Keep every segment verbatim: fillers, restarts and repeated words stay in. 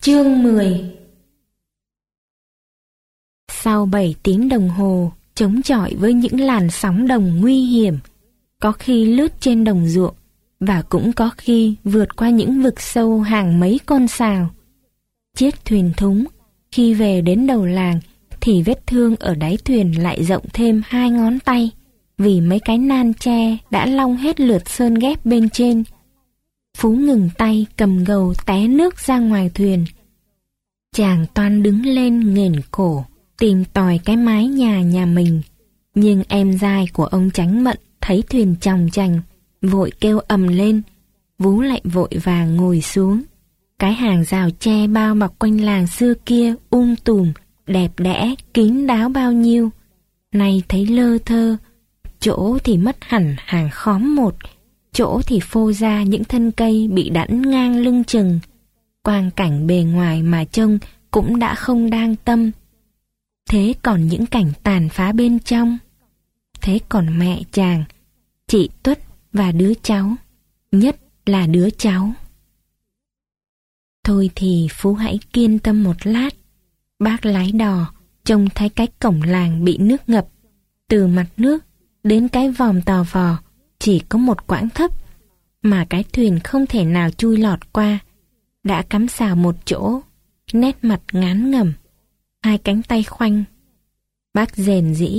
Chương mười. Sau bảy tiếng đồng hồ chống chọi với những làn sóng đồng nguy hiểm, có khi lướt trên đồng ruộng và cũng có khi vượt qua những vực sâu hàng mấy con sào. Chiếc thuyền thúng khi về đến đầu làng thì vết thương ở đáy thuyền lại rộng thêm hai ngón tay, vì mấy cái nan tre đã long hết lượt sơn ghép bên trên. Phú ngừng tay cầm gầu té nước ra ngoài thuyền. Chàng toan đứng lên nghển cổ tìm tòi cái mái nhà nhà mình, nhưng em dai của ông Chánh Mận thấy thuyền chòng chành, vội kêu ầm lên. Vú lại vội vàng ngồi xuống. Cái hàng rào tre bao bọc quanh làng xưa kia um tùm, đẹp đẽ, kín đáo bao nhiêu, nay thấy lơ thơ. Chỗ thì mất hẳn hàng khóm một, chỗ thì phô ra những thân cây bị đẵn ngang lưng chừng. Quang cảnh bề ngoài mà trông cũng đã không đang tâm. Thế còn những cảnh tàn phá bên trong. Thế còn mẹ chàng, chị Tuất và đứa cháu, nhất là đứa cháu. Thôi thì Phú hãy kiên tâm một lát. Bác lái đò trông thấy cái cổng làng bị nước ngập. Từ mặt nước đến cái vòm tò vò chỉ có một quãng thấp, mà cái thuyền không thể nào chui lọt qua. Đã cắm sào một chỗ, nét mặt ngán ngẩm, hai cánh tay khoanh. Bác rền rĩ: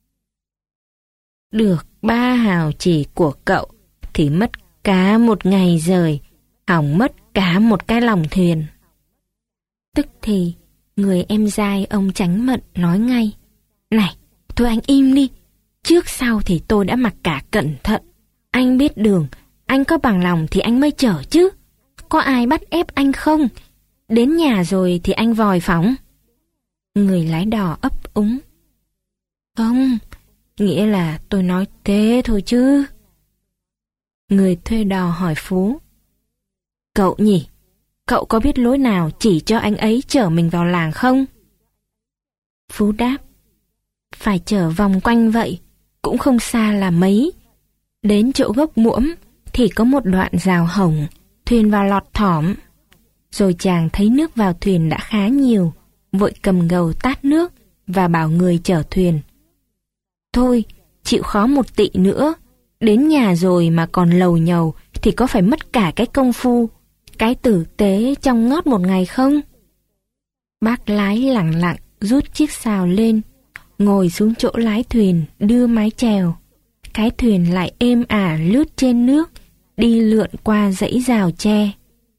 được ba hào chỉ của cậu thì mất cả một ngày rời, hỏng mất cả một cái lòng thuyền. Tức thì người em dai ông Chánh Mận nói ngay: này, thôi anh im đi, trước sau thì tôi đã mặc cả cẩn thận. Anh biết đường, anh có bằng lòng thì anh mới chở chứ. Có ai bắt ép anh không? Đến nhà rồi thì anh vòi phóng. Người lái đò ấp úng: không, nghĩa là tôi nói thế thôi chứ. Người thuê đò hỏi Phú: cậu nhỉ, cậu có biết lối nào chỉ cho anh ấy chở mình vào làng không? Phú đáp: phải chở vòng quanh vậy, cũng không xa là mấy. Đến chỗ gốc muỗm thì có một đoạn rào hổng, thuyền vào lọt thỏm. Rồi chàng thấy nước vào thuyền đã khá nhiều, vội cầm gầu tát nước và bảo người chở thuyền: thôi, chịu khó một tị nữa, đến nhà rồi mà còn lầu nhầu thì có phải mất cả cái công phu, cái tử tế trong ngót một ngày không? Bác lái lẳng lặng rút chiếc sào lên, ngồi xuống chỗ lái thuyền đưa mái chèo. Cái thuyền lại êm ả lướt trên nước, đi lượn qua dãy rào tre.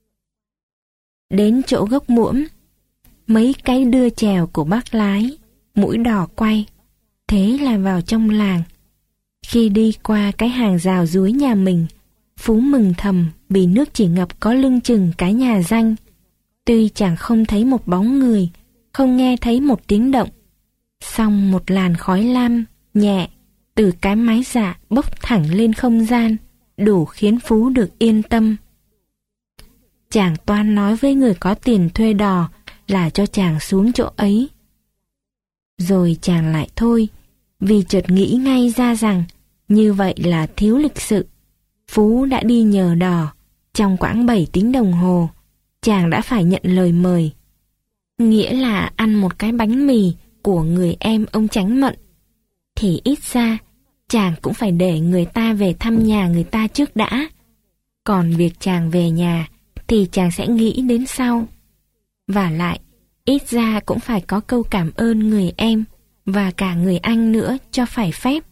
Đến chỗ gốc muỗm, mấy cái đưa chèo của bác lái, mũi đò quay, thế là vào trong làng. Khi đi qua cái hàng rào dưới nhà mình, Phú mừng thầm vì nước chỉ ngập có lưng chừng cái nhà danh. Tuy chàng không thấy một bóng người, không nghe thấy một tiếng động, song một làn khói lam nhẹ từ cái mái dạ bốc thẳng lên không gian, đủ khiến Phú được yên tâm. Chàng toan nói với người có tiền thuê đò là cho chàng xuống chỗ ấy. Rồi chàng lại thôi, vì chợt nghĩ ngay ra rằng như vậy là thiếu lịch sự. Phú đã đi nhờ đò, trong quãng bảy tiếng đồng hồ, chàng đã phải nhận lời mời. Nghĩa là ăn một cái bánh mì của người em ông Chánh Mận, thì ít ra chàng cũng phải để người ta về thăm nhà người ta trước đã. Còn việc chàng về nhà thì chàng sẽ nghĩ đến sau. Vả lại, ít ra cũng phải có câu cảm ơn người em và cả người anh nữa cho phải phép.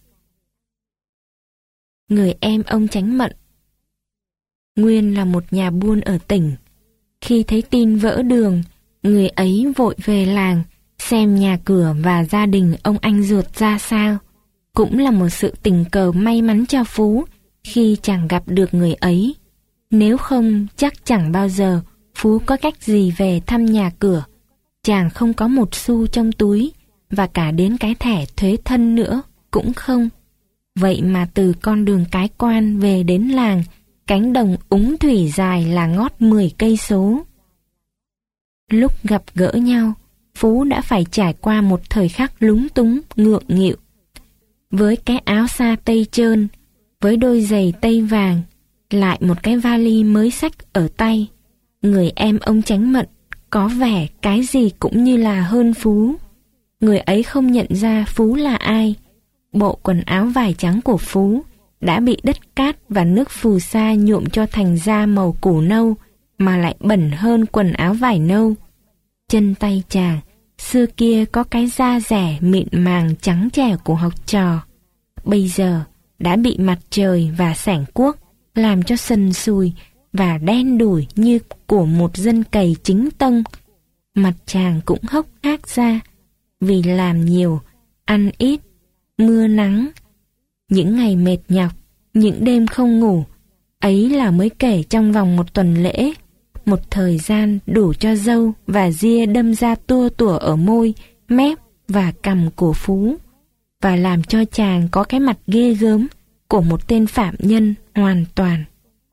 Người em ông Chánh Mận nguyên là một nhà buôn ở tỉnh. Khi thấy tin vỡ đường, người ấy vội về làng xem nhà cửa và gia đình ông anh ruột ra sao. Cũng là một sự tình cờ may mắn cho Phú khi chàng gặp được người ấy. Nếu không chắc chẳng bao giờ Phú có cách gì về thăm nhà cửa. Chàng không có một xu trong túi, và cả đến cái thẻ thuế thân nữa cũng không. Vậy mà từ con đường Cái Quan về đến làng, cánh đồng úng thủy dài là ngót mười cây số. Lúc gặp gỡ nhau, Phú đã phải trải qua một thời khắc lúng túng, ngượng nghịu. Với cái áo sa tây trơn, với đôi giày tây vàng, lại một cái vali mới xách ở tay, người em ông Chánh Mận có vẻ cái gì cũng như là hơn Phú. Người ấy không nhận ra Phú là ai. Bộ quần áo vải trắng của Phú đã bị đất cát và nước phù sa nhuộm cho thành da màu củ nâu, mà lại bẩn hơn quần áo vải nâu. Chân tay chàng xưa kia có cái da rẻ mịn màng trắng trẻo của học trò, bây giờ đã bị mặt trời và sẻng cuốc làm cho sần sùi và đen đủi như của một dân cày chính tông. Mặt chàng cũng hốc hác ra, vì làm nhiều, ăn ít, mưa nắng. Những ngày mệt nhọc, những đêm không ngủ, ấy là mới kể trong vòng một tuần lễ, một thời gian đủ cho râu và ria đâm ra tua tủa ở môi, mép và cằm của Phú, và làm cho chàng có cái mặt ghê gớm của một tên phạm nhân hoàn toàn.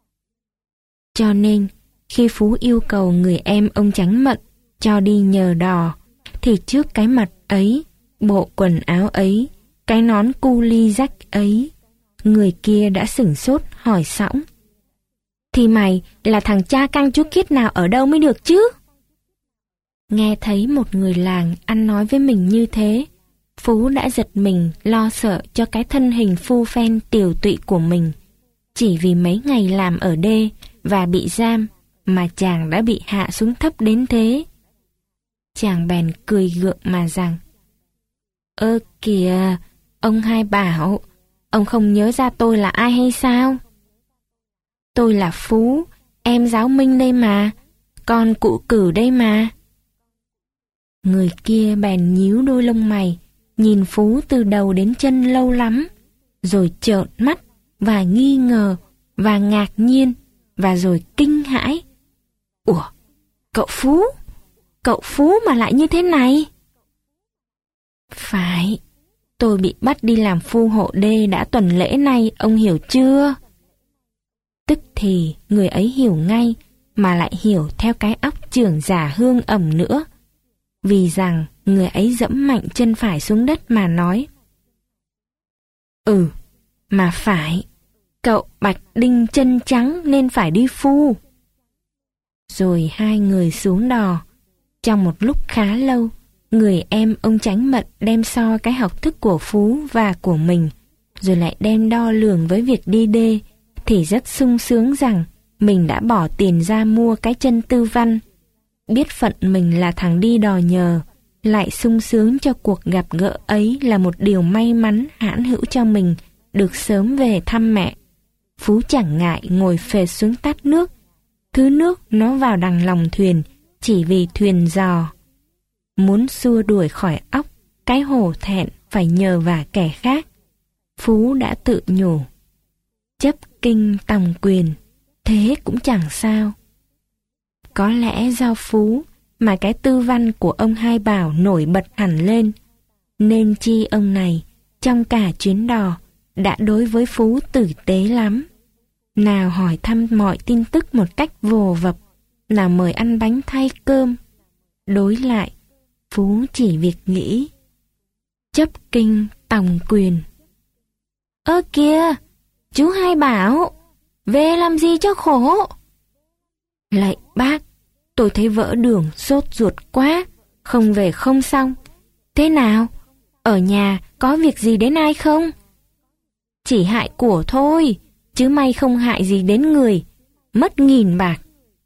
Cho nên, khi Phú yêu cầu người em ông Chánh Mận cho đi nhờ đò, thì trước cái mặt ấy, bộ quần áo ấy, cái nón cu li rách ấy, người kia đã sửng sốt hỏi sõng: "Thì mày là thằng cha căng chú Kiết nào ở đâu mới được chứ?" Nghe thấy một người làng ăn nói với mình như thế, Phú đã giật mình lo sợ cho cái thân hình phu phen tiều tụy của mình. Chỉ vì mấy ngày làm ở đê và bị giam mà chàng đã bị hạ xuống thấp đến thế. Chàng bèn cười gượng mà rằng: "Ơ kìa, ông Hai Bảo, ông không nhớ ra tôi là ai hay sao?" "Tôi là Phú, em giáo Minh đây mà, con cụ Cử đây mà." Người kia bèn nhíu đôi lông mày, nhìn Phú từ đầu đến chân lâu lắm, rồi trợn mắt và nghi ngờ và ngạc nhiên và rồi kinh hãi. "Ủa, cậu Phú, cậu Phú mà lại như thế này?" "Phải, tôi bị bắt đi làm phu hộ đê đã tuần lễ nay, ông hiểu chưa?" Tức thì người ấy hiểu ngay, mà lại hiểu theo cái óc trưởng giả hương ẩm nữa, vì rằng người ấy dẫm mạnh chân phải xuống đất mà nói: "Ừ, mà phải, cậu Bạch Đinh chân trắng nên phải đi phu." Rồi hai người xuống đò. Trong một lúc khá lâu, người em ông Chánh Mận đem so cái học thức của Phú và của mình, rồi lại đem đo lường với việc đi đê, thì rất sung sướng rằng mình đã bỏ tiền ra mua cái chân tư văn. Biết phận mình là thằng đi đò nhờ, lại sung sướng cho cuộc gặp gỡ ấy là một điều may mắn hãn hữu cho mình được sớm về thăm mẹ. Phú chẳng ngại ngồi phệt xuống tát nước, thứ nước nó vào đằng lòng thuyền chỉ vì thuyền dò. Muốn xua đuổi khỏi óc cái hổ thẹn phải nhờ vả kẻ khác, Phú đã tự nhủ: chấp kinh tòng quyền, thế cũng chẳng sao. Có lẽ do Phú mà cái tư văn của ông Hai Bảo nổi bật hẳn lên, nên chi ông này trong cả chuyến đò đã đối với Phú tử tế lắm. Nào hỏi thăm mọi tin tức một cách vồ vập, nào mời ăn bánh thay cơm. Đối lại, Phú chỉ việc nghĩ: chấp kinh tòng quyền. "Ơ kìa, chú Hai Bảo, về làm gì cho khổ?" "Lạy bác, tôi thấy vỡ đường sốt ruột quá, không về không xong. Thế nào, ở nhà có việc gì đến ai không?" "Chỉ hại của thôi, chứ may không hại gì đến người, mất nghìn bạc."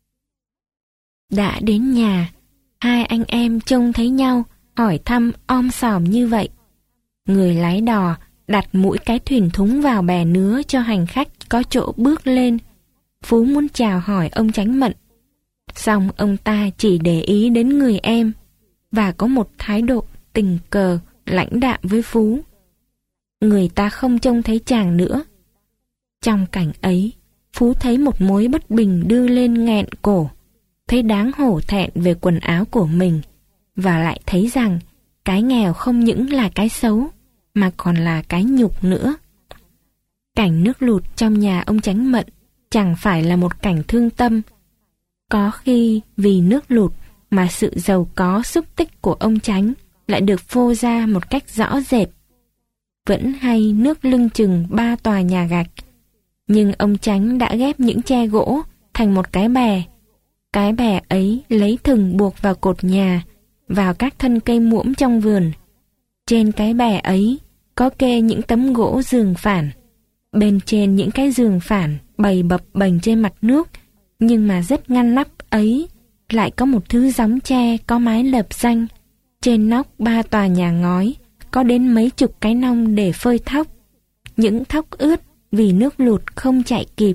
Đã đến nhà, hai anh em trông thấy nhau, hỏi thăm om sòm như vậy. Người lái đò đặt mũi cái thuyền thúng vào bè nứa cho hành khách có chỗ bước lên. Phú muốn chào hỏi ông Chánh Mận, song ông ta chỉ để ý đến người em và có một thái độ tình cờ lãnh đạm với Phú. Người ta không trông thấy chàng nữa. Trong cảnh ấy, Phú thấy một mối bất bình đưa lên nghẹn cổ, thấy đáng hổ thẹn về quần áo của mình, và lại thấy rằng cái nghèo không những là cái xấu, mà còn là cái nhục nữa. Cảnh nước lụt trong nhà ông Chánh Mận chẳng phải là một cảnh thương tâm. Có khi vì nước lụt mà sự giàu có xúc tích của ông Chánh lại được phô ra một cách rõ rệt. Vẫn hay nước lưng chừng ba tòa nhà gạch, nhưng ông Chánh đã ghép những tre gỗ thành một cái bè. Cái bè ấy lấy thừng buộc vào cột nhà, vào các thân cây muỗm trong vườn. Trên cái bè ấy có kê những tấm gỗ giường phản. Bên trên những cái giường phản bày bập bềnh trên mặt nước, nhưng mà rất ngăn nắp ấy lại có một thứ gióng tre có mái lợp xanh. Trên nóc ba tòa nhà ngói có đến mấy chục cái nong để phơi thóc. Những thóc ướt vì nước lụt không chạy kịp.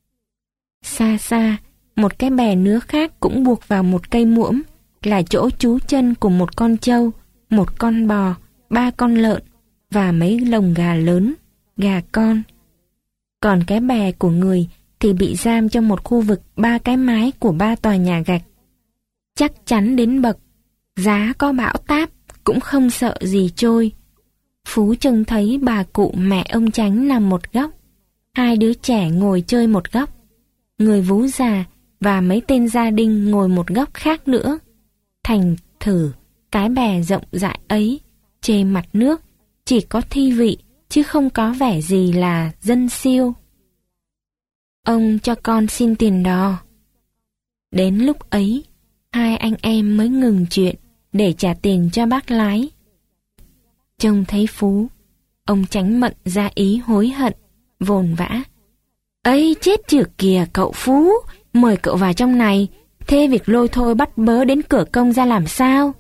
Xa xa, một cái bè nứa khác cũng buộc vào một cây muỗm, là chỗ trú chân của một con trâu, một con bò, ba con lợn và mấy lồng gà lớn, gà con. Còn cái bè của người thì bị giam trong một khu vực ba cái mái của ba tòa nhà gạch. Chắc chắn đến bậc, giá có bão táp cũng không sợ gì trôi. Phú trông thấy bà cụ mẹ ông Chánh nằm một góc, hai đứa trẻ ngồi chơi một góc, người vú già và mấy tên gia đình ngồi một góc khác nữa. Thành thử cái bè rộng rãi ấy trên mặt nước chỉ có thi vị chứ không có vẻ gì là dân siêu. Ông cho con xin tiền đò. Đến lúc ấy, hai anh em mới ngừng chuyện để trả tiền cho bác lái. Trông thấy Phú, ông Chánh Mận ra ý hối hận, vồn vã. Ấy chết chửa kìa cậu Phú, mời cậu vào trong này, thế việc lôi thôi bắt bớ đến cửa công ra làm sao?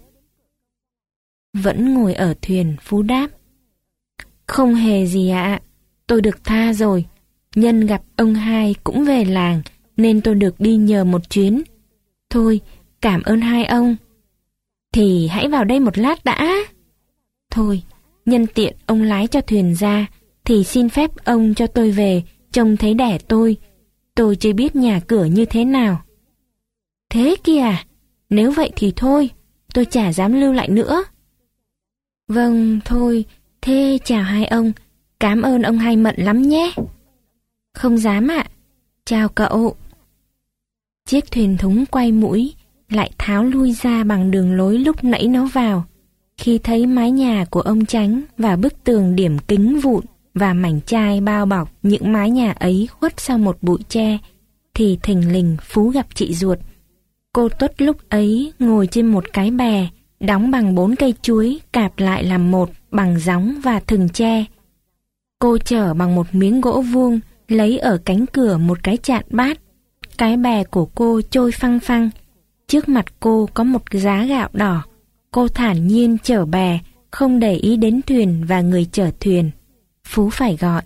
Vẫn ngồi ở thuyền, Phú đáp. Không hề gì ạ, tôi được tha rồi. Nhân gặp ông hai cũng về làng, nên tôi được đi nhờ một chuyến. Thôi, cảm ơn hai ông. Thì hãy vào đây một lát đã. Thôi, nhân tiện ông lái cho thuyền ra, thì xin phép ông cho tôi về, trông thấy đẻ tôi. Tôi chưa biết nhà cửa như thế nào. Thế kìa, nếu vậy thì thôi, tôi chả dám lưu lại nữa. Vâng, thôi, thế chào hai ông, cảm ơn ông hai Mận lắm nhé. Không dám ạ, chào cậu. Chiếc thuyền thúng quay mũi, lại tháo lui ra bằng đường lối lúc nãy nó vào. Khi thấy mái nhà của ông Chánh và bức tường điểm kính vụn và mảnh chai bao bọc những mái nhà ấy khuất sau một bụi tre, thì thình lình Phú gặp chị ruột. Cô Tuất lúc ấy ngồi trên một cái bè, đóng bằng bốn cây chuối cạp lại làm một bằng gióng và thừng tre. Cô chở bằng một miếng gỗ vuông, lấy ở cánh cửa một cái chạn bát. Cái bè của cô trôi phăng phăng. Trước mặt cô có một giá gạo đỏ. Cô thản nhiên chở bè, không để ý đến thuyền và người chở thuyền. Phú phải gọi.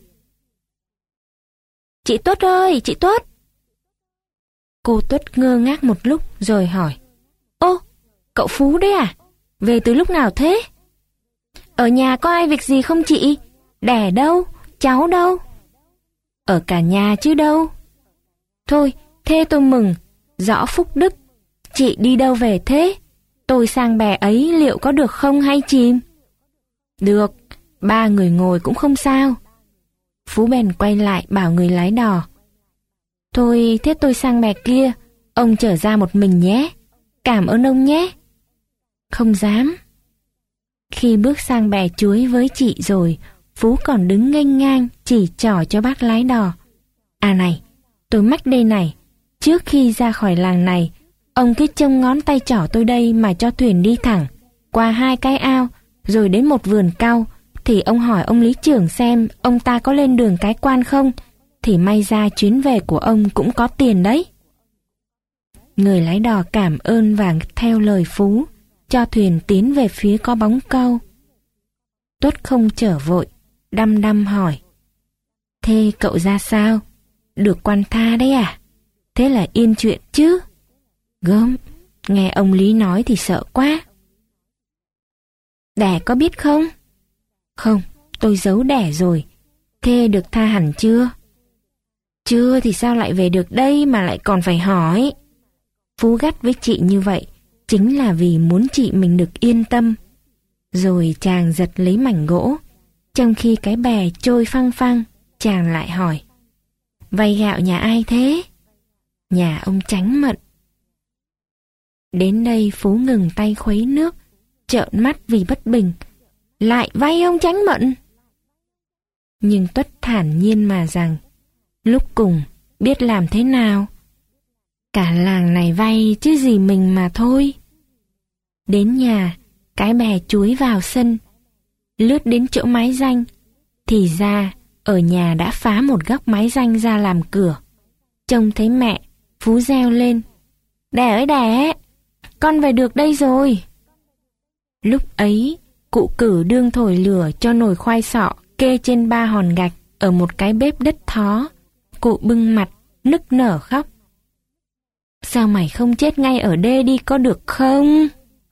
Chị Tuất ơi, chị Tuất! Cô Tuất ngơ ngác một lúc rồi hỏi. Ô, cậu Phú đấy à? Về từ lúc nào thế? Ở nhà có ai việc gì không chị? Đẻ đâu? Cháu đâu? Ở cả nhà chứ đâu. Thôi, thế tôi mừng. Rõ phúc đức. Chị đi đâu về thế? Tôi sang bè ấy liệu có được không hay chìm? Được, ba người ngồi cũng không sao. Phú bèn quay lại bảo người lái đò. Thôi, thế tôi sang bè kia, ông chở ra một mình nhé. Cảm ơn ông nhé. Không dám. Khi bước sang bè chuối với chị rồi, Phú còn đứng nghênh ngang chỉ trỏ cho bác lái đò. À này, tôi mách đây này, trước khi ra khỏi làng này, ông cứ trông ngón tay trỏ tôi đây mà cho thuyền đi thẳng, qua hai cái ao, rồi đến một vườn cau, thì ông hỏi ông lý trưởng xem ông ta có lên đường cái quan không, thì may ra chuyến về của ông cũng có tiền đấy. Người lái đò cảm ơn và theo lời Phú, cho thuyền tiến về phía có bóng cau. Tuất không chở vội, đăm đăm hỏi. Thế cậu ra sao? Được quan tha đấy à? Thế là yên chuyện chứ? Gớm, nghe ông Lý nói thì sợ quá. Đẻ có biết không? Không, tôi giấu đẻ rồi. Thế được tha hẳn chưa? Chưa thì sao lại về được đây mà lại còn phải hỏi? Phú gắt với chị như vậy chính là vì muốn chị mình được yên tâm. Rồi chàng giật lấy mảnh gỗ. Trong khi cái bè trôi phăng phăng, chàng lại hỏi. Vay gạo nhà ai thế? Nhà ông Chánh Mận. Đến đây Phú ngừng tay khuấy nước, trợn mắt vì bất bình. Lại vay ông Chánh Mận? Nhưng Tuất thản nhiên mà rằng, lúc cùng biết làm thế nào. Cả làng này vay chứ gì mình mà thôi. Đến nhà, cái bè chúi vào sân. Lướt đến chỗ mái ranh. Thì ra, ở nhà đã phá một góc mái ranh ra làm cửa. Trông thấy mẹ, Phú reo lên. Đẻ ơi đẻ, con về được đây rồi. Lúc ấy, cụ Cử đương thổi lửa cho nồi khoai sọ kê trên ba hòn gạch ở một cái bếp đất thó. Cụ bưng mặt, nức nở khóc. Sao mày không chết ngay ở đê đi có được không?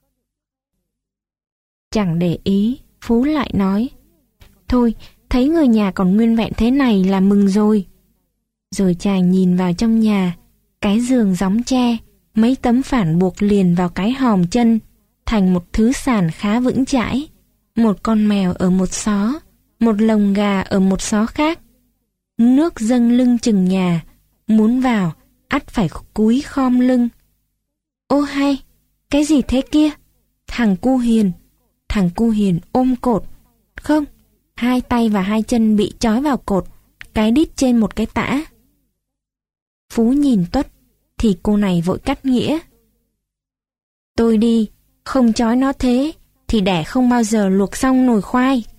Chẳng để ý, Phú lại nói. Thôi, thấy người nhà còn nguyên vẹn thế này là mừng rồi. Rồi chàng nhìn vào trong nhà, cái giường gióng tre, mấy tấm phản buộc liền vào cái hòm chân, thành một thứ sàn khá vững chãi. Một con mèo ở một xó, một lồng gà ở một xó khác. Nước dâng lưng chừng nhà, muốn vào, ắt phải cúi khom lưng. Ô hay, cái gì thế kia? Thằng Cu Hiền, thằng Cu Hiền ôm cột. Không, hai tay và hai chân bị trói vào cột, cái đít trên một cái tã. Phú nhìn Tuất, thì cô này vội cắt nghĩa. Tôi đi, không trói nó thế, thì đẻ không bao giờ luộc xong nồi khoai.